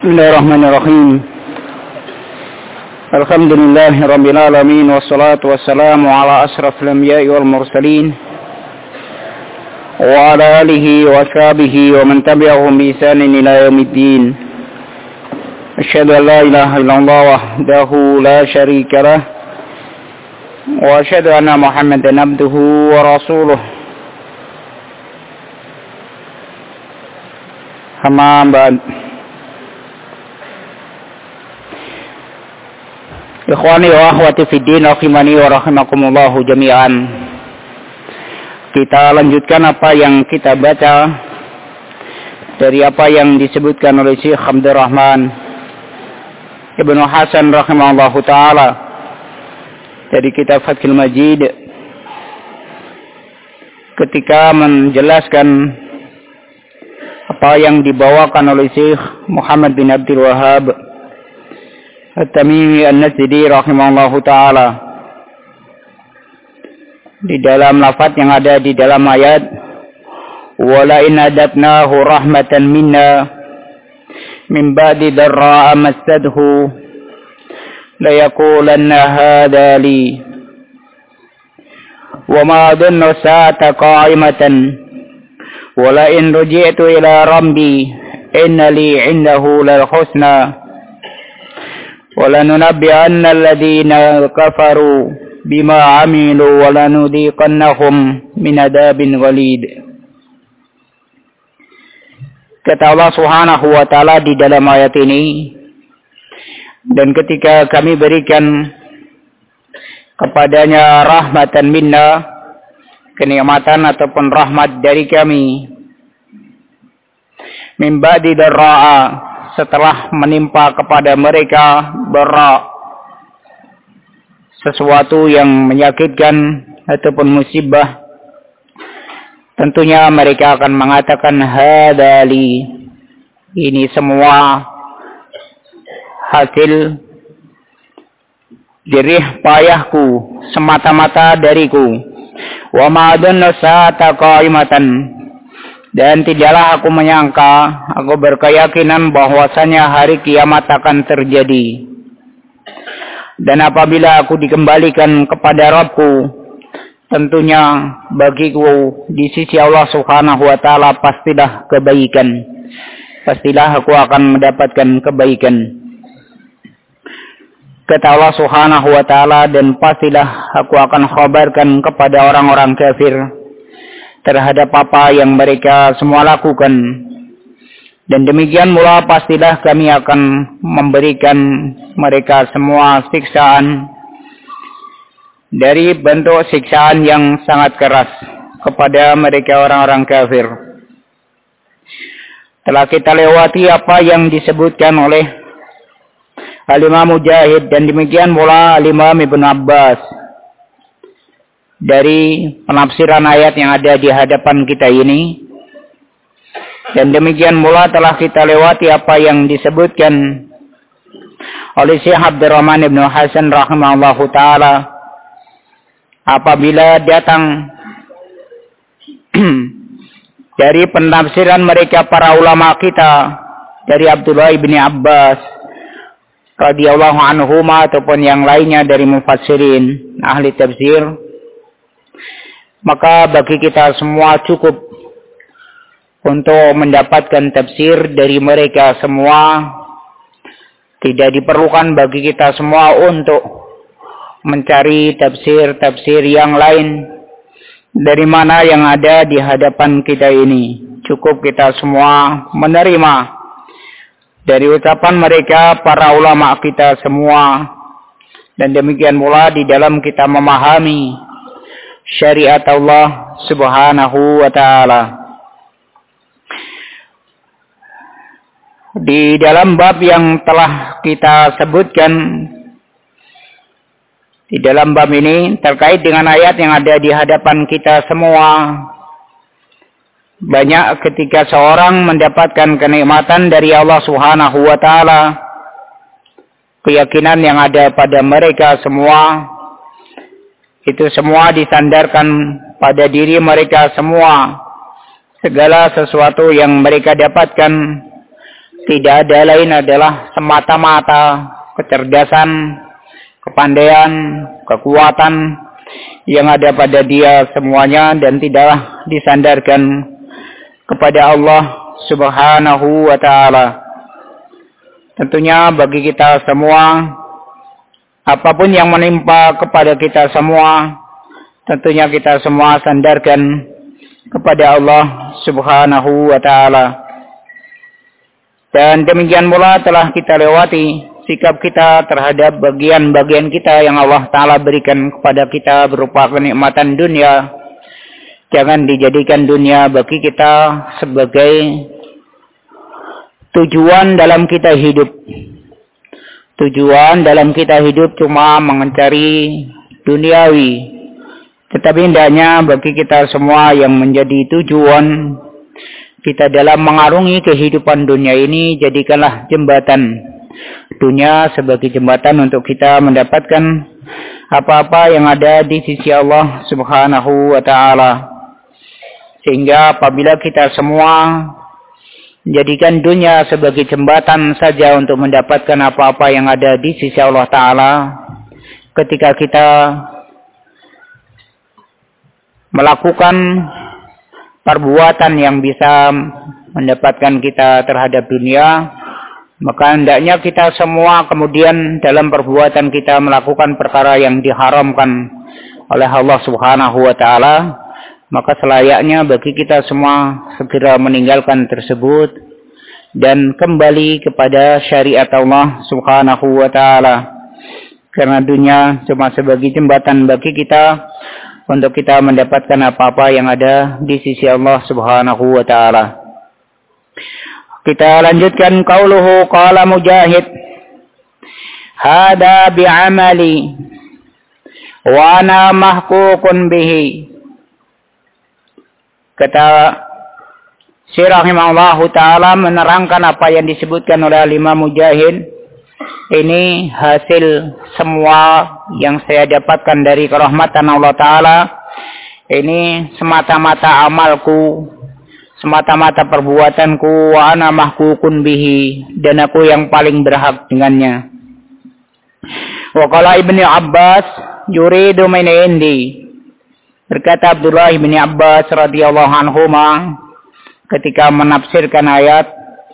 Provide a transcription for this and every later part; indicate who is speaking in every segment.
Speaker 1: Bismillahirrahmanirrahim. Alhamdulillahi rabbil alamin wassalatu wassalamu ala asrafil anbiya'i wal mursalin wa ala alihi wa sahbihi wa man tabi'ahum bi ihsanin ila yaumiddin. Asyhadu an la ilaha illallah wahdahu la syarika lah wa asyhadu anna Muhammadan abduhu wa rasuluh. Amma ba'd. Ikhwani wa akhwati fid din rahimani wa rahimakumullahu jami'an. Kita lanjutkan apa yang kita baca dari apa yang disebutkan oleh Syekh Abdurrahman Ibnu Hasan rahimahullahu taala dari kitab Fathul Majid ketika menjelaskan apa yang dibawakan oleh Syekh Muhammad bin Abdul Wahhab At-Tamimi An-Nasidi rahimahullahu ta'ala di dalam lafaz yang ada di dalam ayat wala in adabnahu rahmatan minna min ba'di dharra'a massadhu la yaqulanna hadha li wa ma adunnu sa'ata qa'imatan wala in ruji'tu ila rabbi inna li 'indahu lal husna وَلَنُنَبِّئَنَّ الَّذِينَ كَفَرُوا بِمَا عَمِلُوا وَلَنُذِيقَنَّهُم مِّنْ عَذَابٍ غَلِيظٍ. Kata Allah Subhanahu wa taala di dalam ayat ini, dan ketika kami berikan kepadanya rahmatan minna, kenikmatan ataupun rahmat dari kami, min ba'di dharra'a, setelah menimpa kepada mereka sesuatu yang menyakitkan ataupun musibah, tentunya mereka akan mengatakan hadali, ini semua hasil jerih payahku, semata-mata dariku. Wa ma adunnu sa'ata qa'imatan, dan tidaklah aku menyangka, aku berkeyakinan bahwasanya hari kiamat akan terjadi. Dan apabila aku dikembalikan kepada Rabbku, tentunya bagiku di sisi Allah Subhanahu wa taala pastilah kebaikan. Pastilah aku akan mendapatkan kebaikan. Kata Allah Subhanahu wa taala, dan pastilah aku akan khabarkan kepada orang-orang kafir terhadap apa yang mereka semua lakukan. Dan demikian mula pastilah kami akan memberikan mereka semua siksaan dari bentuk siksaan yang sangat keras kepada mereka orang-orang kafir. Telah kita lewati apa yang disebutkan oleh Al-Imam Mujahid dan demikian pula Al-Imam Ibn Abbas dari penafsiran ayat yang ada di hadapan kita ini. Dan demikian pula telah kita lewati apa yang disebutkan oleh Syekh Abdurrahman Ibnu Hasan rahimahullahu taala apabila datang dari penafsiran mereka para ulama kita dari Abdullah bin Abbas radhiyallahu anhuma ataupun yang lainnya dari mufassirin ahli tafsir, maka bagi kita semua cukup untuk mendapatkan tafsir dari mereka semua. Tidak diperlukan bagi kita semua untuk mencari tafsir-tafsir yang lain dari mana yang ada di hadapan kita ini. Cukup kita semua menerima dari ucapan mereka para ulama kita semua. Dan demikian pula di dalam kita memahami syariat Allah Subhanahu wa taala. Di dalam bab yang telah kita sebutkan, di dalam bab ini terkait dengan ayat yang ada di hadapan kita semua, banyak ketika seorang mendapatkan kenikmatan dari Allah Subhanahu wa taala, keyakinan yang ada pada mereka semua itu semua disandarkan pada diri mereka semua. Segala sesuatu yang mereka dapatkan tidak ada lain adalah semata-mata kecerdasan, kepandaian, kekuatan yang ada pada dia semuanya dan tidaklah disandarkan kepada Allah Subhanahu wa ta'ala. Tentunya bagi kita semua, apapun yang menimpa kepada kita semua, tentunya kita semua sandarkan kepada Allah Subhanahu wa ta'ala. Dan demikian pula telah kita lewati sikap kita terhadap bagian-bagian kita yang Allah ta'ala berikan kepada kita berupa kenikmatan dunia. Jangan dijadikan dunia bagi kita sebagai tujuan dalam kita hidup. Tujuan dalam kita hidup cuma mencari duniawi. Tetapi hendaknya bagi kita semua yang menjadi tujuan kita dalam mengarungi kehidupan dunia ini, jadikanlah jembatan dunia sebagai jembatan untuk kita mendapatkan apa-apa yang ada di sisi Allah Subhanahu wa ta'ala. Sehingga apabila kita semua menjadikan dunia sebagai jembatan saja untuk mendapatkan apa-apa yang ada di sisi Allah ta'ala, ketika kita melakukan perbuatan yang bisa mendapatkan kita terhadap dunia, maka hendaknya kita semua kemudian dalam perbuatan kita melakukan perkara yang diharamkan oleh Allah Subhanahu wa ta'ala, maka selayaknya bagi kita semua segera meninggalkan tersebut dan kembali kepada syariat Allah Subhanahu wa ta'ala. Karena dunia cuma sebagai jembatan bagi kita untuk kita mendapatkan apa-apa yang ada di sisi Allah Subhanahu wa ta'ala. Kita lanjutkan qauluhu qala Mujahid, hada bi'amali wa ana mahkukun bihi. Kata Syekh rahimahullahu ta'ala menerangkan apa yang disebutkan oleh Imam Mujahid. Ini hasil semua yang saya dapatkan dari kerahmatan Allah Ta'ala. Ini semata-mata amalku, semata-mata perbuatanku, wa ana mahkukun bihi, dan aku yang paling berhak dengannya. Wa qala Ibnu Abbas yuridu min indi. Berkata Abdullah bin Abbas radhiyallahu anhuma ketika menafsirkan ayat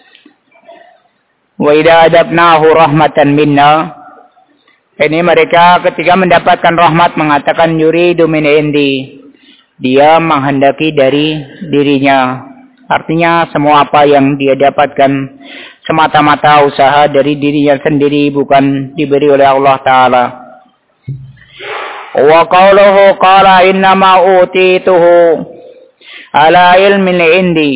Speaker 1: wa idza adabnahu rahmatan minna, ini mereka ketika mendapatkan rahmat mengatakan yuridu min indi, dia menghendaki dari dirinya. Artinya semua apa yang dia dapatkan semata-mata usaha dari dirinya sendiri, bukan diberi oleh Allah Ta'ala. Wa qawluhu qala innama utituhu ala ilmin indi.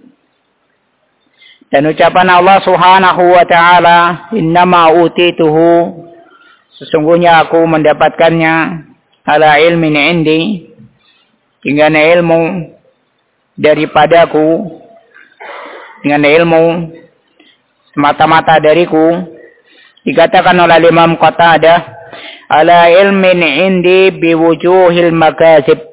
Speaker 1: Dan ucapan Allah Subhanahu wa ta'ala, innama utituhu, sesungguhnya aku mendapatkannya, ala ilmin indi, dengan ilmu daripadaku, dengan ilmu semata-mata dariku. Dikatakan oleh Imam Qatadah, ala ilmin indi biwujuhil makasib,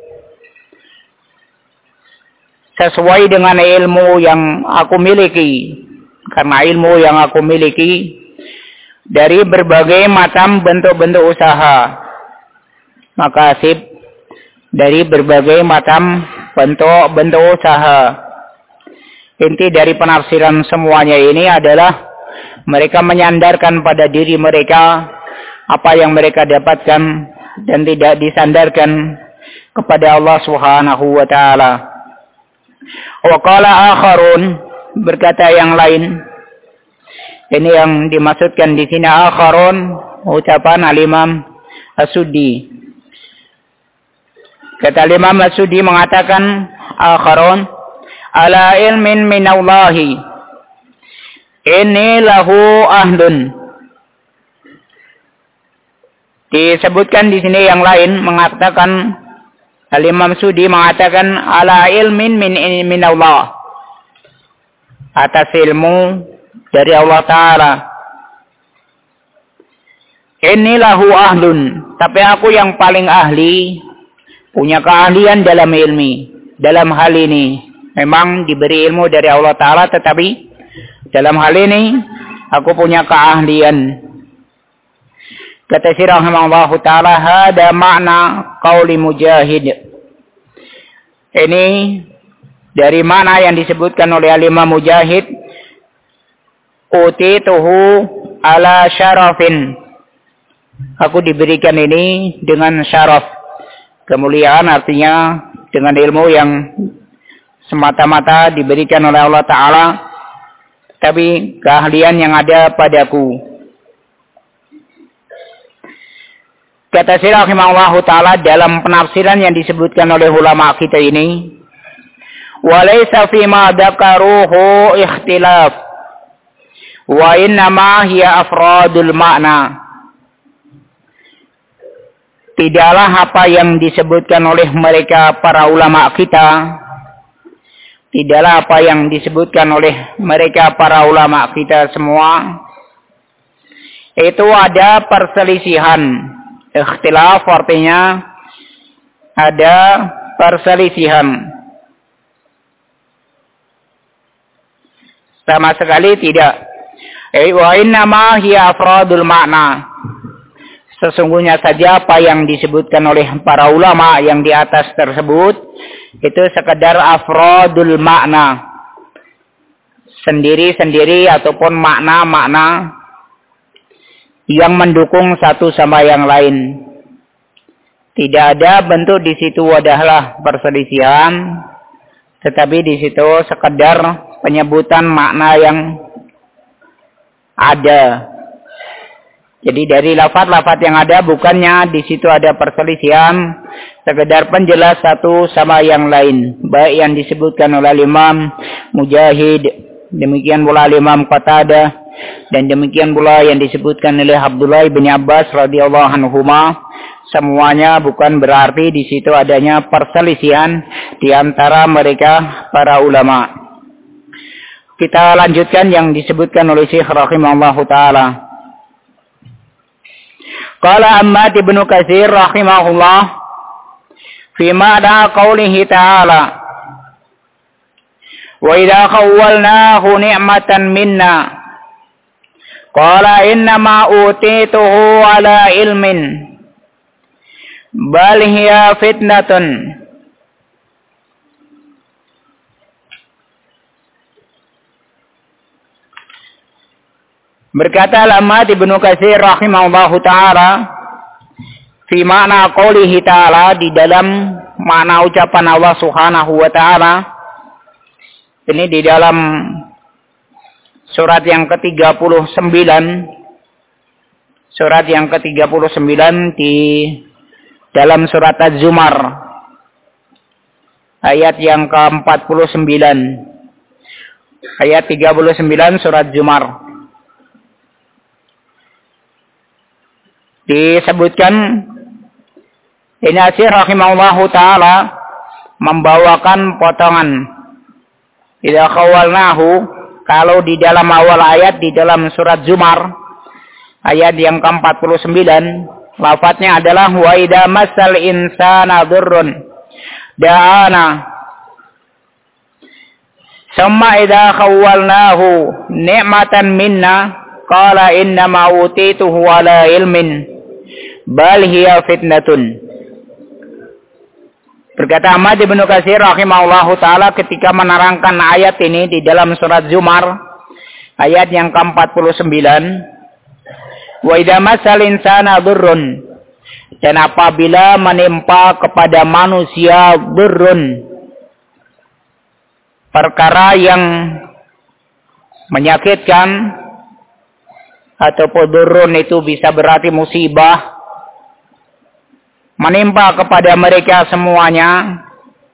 Speaker 1: sesuai dengan ilmu yang aku miliki. Karena ilmu yang aku miliki dari berbagai macam bentuk-bentuk usaha. Makasib, dari berbagai macam bentuk-bentuk usaha. Inti dari penafsiran semuanya ini adalah mereka menyandarkan pada diri mereka apa yang mereka dapatkan dan tidak disandarkan kepada Allah Subhanahu wa ta'ala. Wa qala akharun, berkata yang lain. Ini yang dimaksudkan di sini akharun, ucapan Al-Imam As-Suddi. Kata Imam As-Suddi mengatakan akharun ala ilmin minallahi inni lahu ahdun. Disebutkan di sini yang lain mengatakan Al-Imam Sudi mengatakan ala ilmin min Allah, atas ilmu dari Allah Ta'ala. Inni lahu ahlun, tapi aku yang paling ahli, punya keahlian dalam ilmi, dalam hal ini. Memang diberi ilmu dari Allah Ta'ala, tetapi Dalam hal ini aku punya keahlian. Kata Syekh rahimahullahu taala, hada makna qauli Mujahid. Ini dari makna yang disebutkan oleh Imam Mujahid, utituhu ala syarafin. Aku diberikan ini dengan syaraf. Kemuliaan artinya dengan ilmu yang semata-mata diberikan oleh Allah Ta'ala. Tapi keahlian yang ada padaku. Kata Syekh rahimahullahu taala dalam penafsiran yang disebutkan oleh ulama kita ini, walaysa fi ma dzakaruhu ikhtilaf wa innama hiya afradul makna. Tidaklah apa yang disebutkan oleh mereka para ulama kita, tidaklah apa yang disebutkan oleh mereka para ulama kita semua, itu ada perselisihan. Ikhtilaf artinya ada perselisihan. Sama sekali tidak. Wa innama hiya afradul makna. Sesungguhnya saja apa yang disebutkan oleh para ulama yang di atas tersebut itu sekedar afradul makna. Sendiri-sendiri ataupun makna-makna yang mendukung satu sama yang lain. Tidak ada bentuk di situ adalah perselisihan, tetapi di situ sekedar penyebutan makna yang ada. Jadi dari lafaz-lafaz yang ada bukannya di situ ada perselisihan, sekedar penjelas satu sama yang lain. Baik yang disebutkan oleh Imam Mujahid, demikian pula Imam Qatadah, dan demikian pula yang disebutkan oleh Abdullah bin Abbas radhiyallahu anhuma, semuanya bukan berarti di situ adanya perselisihan di antara mereka para ulama. Kita lanjutkan yang disebutkan oleh Syekh rahimahullahu taala. Qala Ahmad bin Katsir rahimahullah fi ma'na qaulihi ta'ala, wa idza khawwalnahu ni'matan minna qala innama utituhu ala ilmin bal hiya fitnatun. Berkata Ahmad bin Katsir rahimahullahu taala fi makna qoulihi ta'ala, di dalam makna ucapan Allah Subhanahu wa taala. Ini di dalam surat yang ke-39. Surat yang ke-39 di dalam surat Az-Zumar. Ayat yang ke-49. Ayat 39 surat Zumar. Disebutkan ini Syekh rahimahullahu taala membawakan potongan. Idza khawalnahu, kalau di dalam awal ayat di dalam surat Zumar ayat yang ke-49, lafadznya adalah wa idza massal insana dzurrun da'ana. Summa idza khawalnahu ni'matan minna qala innama utituhu ala ilmin bal hiya fitnatun. Berkata Ahmad bin Katsir rahimahullahu taala ketika menerangkan ayat ini di dalam surat Zumar ayat yang ke-49, wa idza massal insana dzurrun, dan apabila menimpa kepada manusia dzurrun, perkara yang menyakitkan, ataupun dzurrun itu bisa berarti musibah, menimpa kepada mereka semuanya.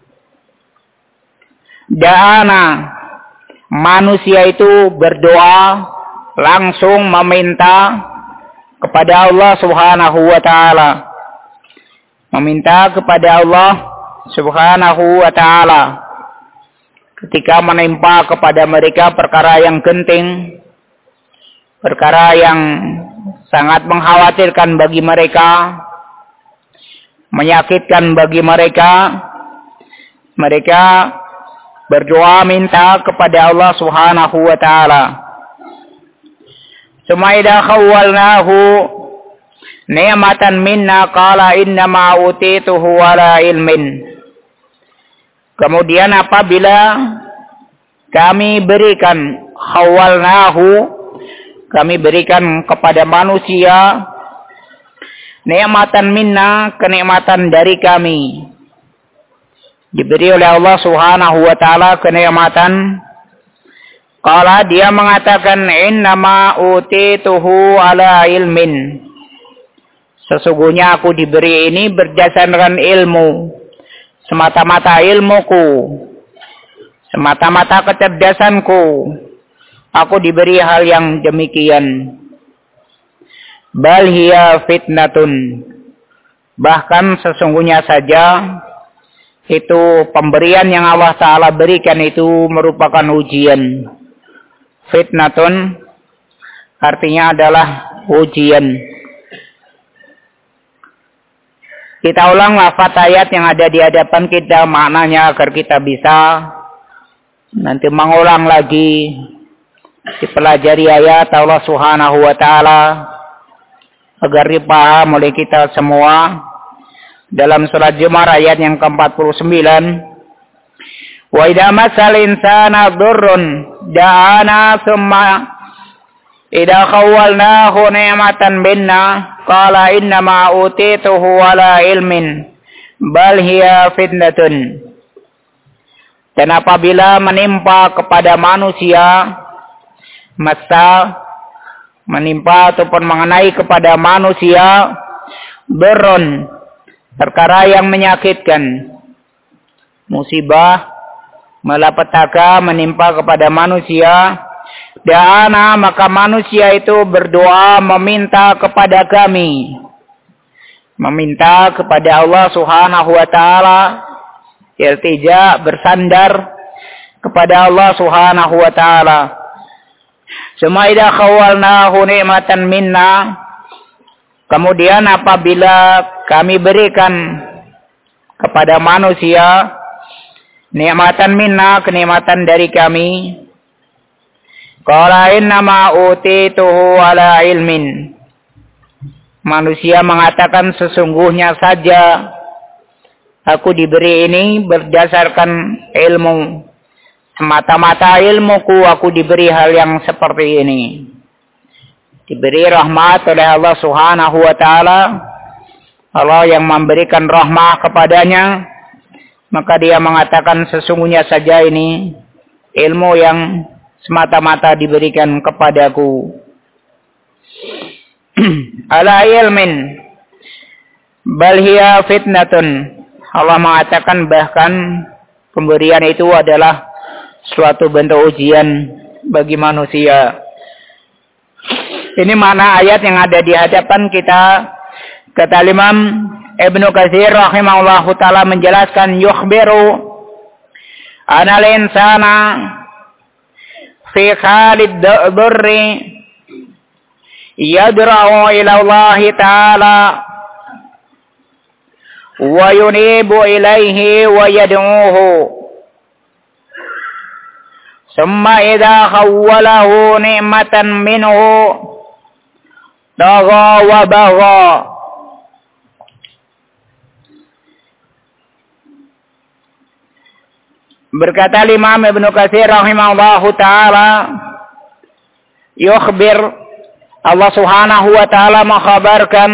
Speaker 1: Da'ana, manusia itu berdoa, langsung meminta kepada Allah Subhanahu wa taala. Meminta kepada Allah Subhanahu wa taala ketika menimpa kepada mereka perkara yang genting, perkara yang sangat mengkhawatirkan bagi mereka, menyakitkan bagi mereka. Mereka berdoa minta kepada Allah Subhanahu wa taala. Summa idza khawwalnahu ni'matan minna qala innama utituhu ala ilmin. Kemudian apabila kami berikan khawwalnahu, kami berikan kepada manusia ni'matan minna, kenikmatan dari kami, diberi oleh Allah Subhanahu wa taala kenikmatan. Qala, dia mengatakan innama utituhu ala ilmin. Sesungguhnya aku diberi ini berdasarkan ilmu, semata-mata ilmuku, semata-mata kecerdasanku, aku diberi hal yang demikian. Bal hiya fitnatun. Bahkan sesungguhnya saja itu pemberian yang Allah Ta'ala berikan itu merupakan ujian. Fitnatun artinya adalah ujian. Kita ulang lafaz ayat yang ada di hadapan kita, maknanya agar kita bisa nanti mengulang lagi, dipelajari ayat Allah Subhanahu wa taala agar dipaham oleh kita semua. Dalam surat Zumar ayat yang ke-49, wa idza masal insana dhurrun da'ana thumma idza khawwalnahu ni'matan minna qala innama utituhu ala ilmin bal hiya fitnatun. Dan apabila menimpa kepada manusia menimpa ataupun mengenai kepada manusia dhurrun, perkara yang menyakitkan, musibah, malapetaka menimpa kepada manusia, da'ana, maka manusia itu berdoa meminta kepada kami, meminta kepada Allah Subhanahu wa taala, iltija, bersandar kepada Allah Subhanahu wa taala. Summa idza khawwalnahu ni'matan minna, kemudian apabila kami berikan kepada manusia ni'matan minna, kenikmatan dari kami, qala innama utituhu ala ilmin. Manusia mengatakan sesungguhnya saja aku diberi ini berdasarkan ilmu, semata-mata ilmuku aku diberi hal yang seperti ini. Diberi rahmat oleh Allah Subhanahu wa taala, Allah yang memberikan rahmat kepadanya, maka dia mengatakan sesungguhnya saja ini ilmu yang semata-mata diberikan kepadaku. Ala ilmin bal hiya fitnatun. Allah mengatakan bahkan pemberian itu adalah suatu bentuk ujian bagi manusia. Ini makna ayat yang ada di hadapan kita. Kata Imam Ibnu Katsir rahimahullahu taala menjelaskan, yukhbiru anal insana fi khalid dhurri yadra'u ila Allah taala wa yunibu ilaihi wa yad'uhu. Summa idza khawwalahu ni'matan minhu dagha wa bagha. Berkata Imam Ibnu Katsir rahimahullahu taala, yukhbir, Allah Subhanahu wa taala mengkhabarkan,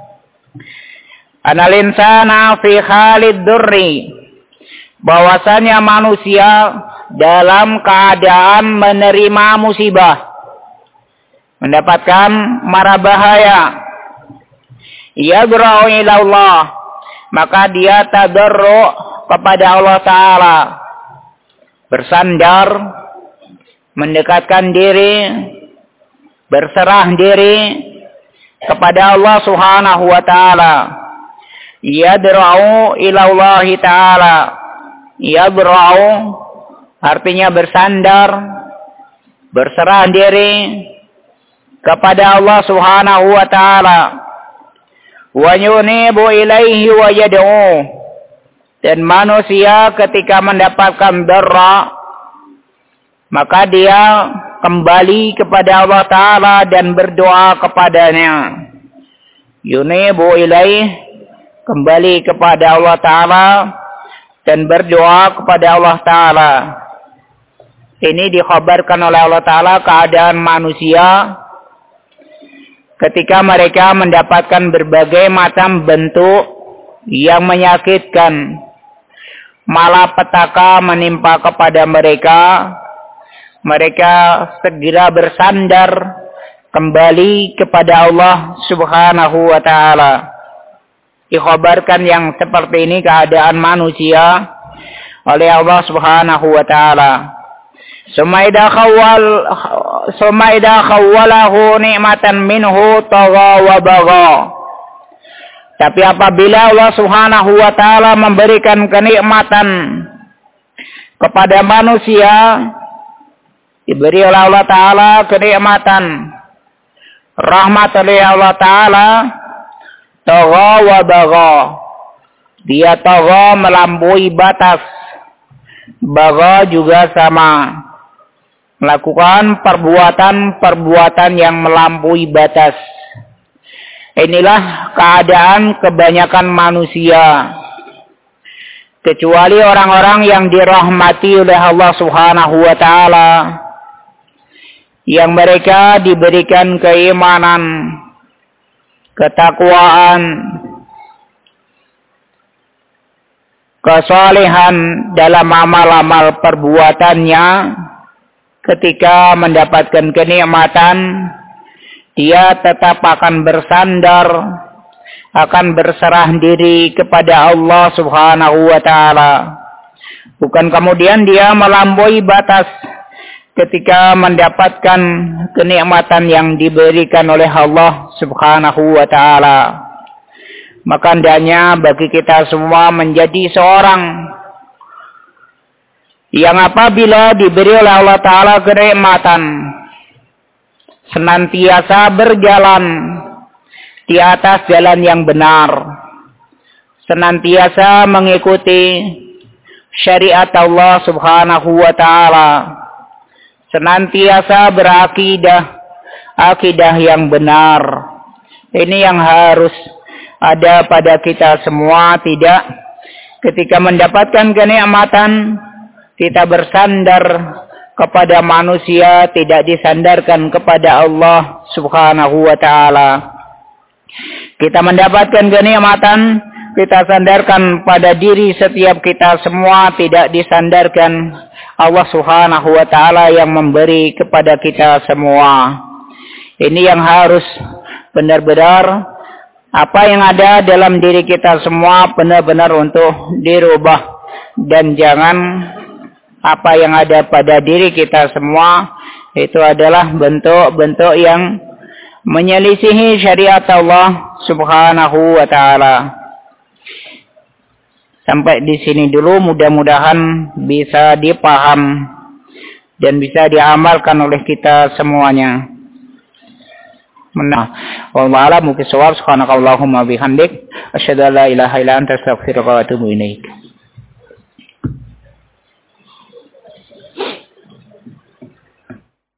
Speaker 1: anal insana fi khalid durri, bahwasanya manusia dalam keadaan menerima musibah, mendapatkan mara bahaya, yadra'u ila Allah, maka dia tadarru kepada Allah taala, bersandar, mendekatkan diri, berserah diri kepada Allah Subhanahu wa taala. Yadra'u ila Allah taala. Yadra'u artinya bersandar, berserah diri kepada Allah Subhanahu wa taala. Wa yunibu ilaihi wa yad'u, Dan manusia ketika mendapatkan dharra, maka dia kembali kepada Allah Ta'ala dan berdoa kepadanya. Yunibu ilaih, kembali kepada Allah Ta'ala dan berdoa kepada Allah Ta'ala. Ini dikhabarkan oleh Allah Ta'ala keadaan manusia ketika mereka mendapatkan berbagai macam bentuk yang menyakitkan, malapetaka menimpa kepada mereka. Mereka segera bersandar kembali kepada Allah Subhanahu wa Ta'ala. Dikhabarkan yang seperti ini keadaan manusia oleh Allah Subhanahu wa Ta'ala. Sumaida khawwalahu ni'matan minhu tagha wa bagha. Tapi apabila Allah Subhanahu wa Ta'ala memberikan kenikmatan kepada manusia, diberi oleh Allah Ta'ala kenikmatan, rahmat oleh Allah Ta'ala, tagha wa bagha. Dia tagha, melampaui batas. Bagha juga sama, melakukan perbuatan-perbuatan yang melampaui batas. Inilah keadaan kebanyakan manusia. Kecuali orang-orang yang dirahmati oleh Allah Subhanahu wa Ta'ala, yang mereka diberikan keimanan, ketakwaan, kesalehan dalam amal-amal perbuatannya. Ketika mendapatkan kenikmatan, dia tetap akan bersandar, akan berserah diri kepada Allah Subhanahu wa Ta'ala. Bukan kemudian dia melampaui batas ketika mendapatkan kenikmatan yang diberikan oleh Allah Subhanahu wa Ta'ala. Maka hendaknya bagi kita semua menjadi seorang yang apabila diberi oleh Allah Ta'ala kenikmatan, senantiasa berjalan di atas jalan yang benar, senantiasa mengikuti syariat Allah Subhanahu wa Ta'ala, senantiasa akidah yang benar. Ini yang harus ada pada kita semua. Tidak ketika mendapatkan kenikmatan kita bersandar kepada manusia, tidak disandarkan kepada Allah Subhanahu wa Ta'ala. Kita mendapatkan kenikmatan, kita sandarkan pada diri setiap kita semua, tidak disandarkan Allah Subhanahu wa Ta'ala yang memberi kepada kita semua. Ini yang harus benar-benar apa yang ada dalam diri kita semua benar-benar untuk dirubah, dan jangan apa yang ada pada diri kita semua itu adalah bentuk-bentuk yang menyelisihi syariat Allah Subhanahu wa Ta'ala. Sampai di sini dulu, mudah-mudahan bisa dipaham dan bisa diamalkan oleh kita semuanya. Wallahu a'lam bishawab. Subhanakallahumma bihamdik, asyhadu an la ilaha illa anta, astaghfiruka wa atubu ilaik.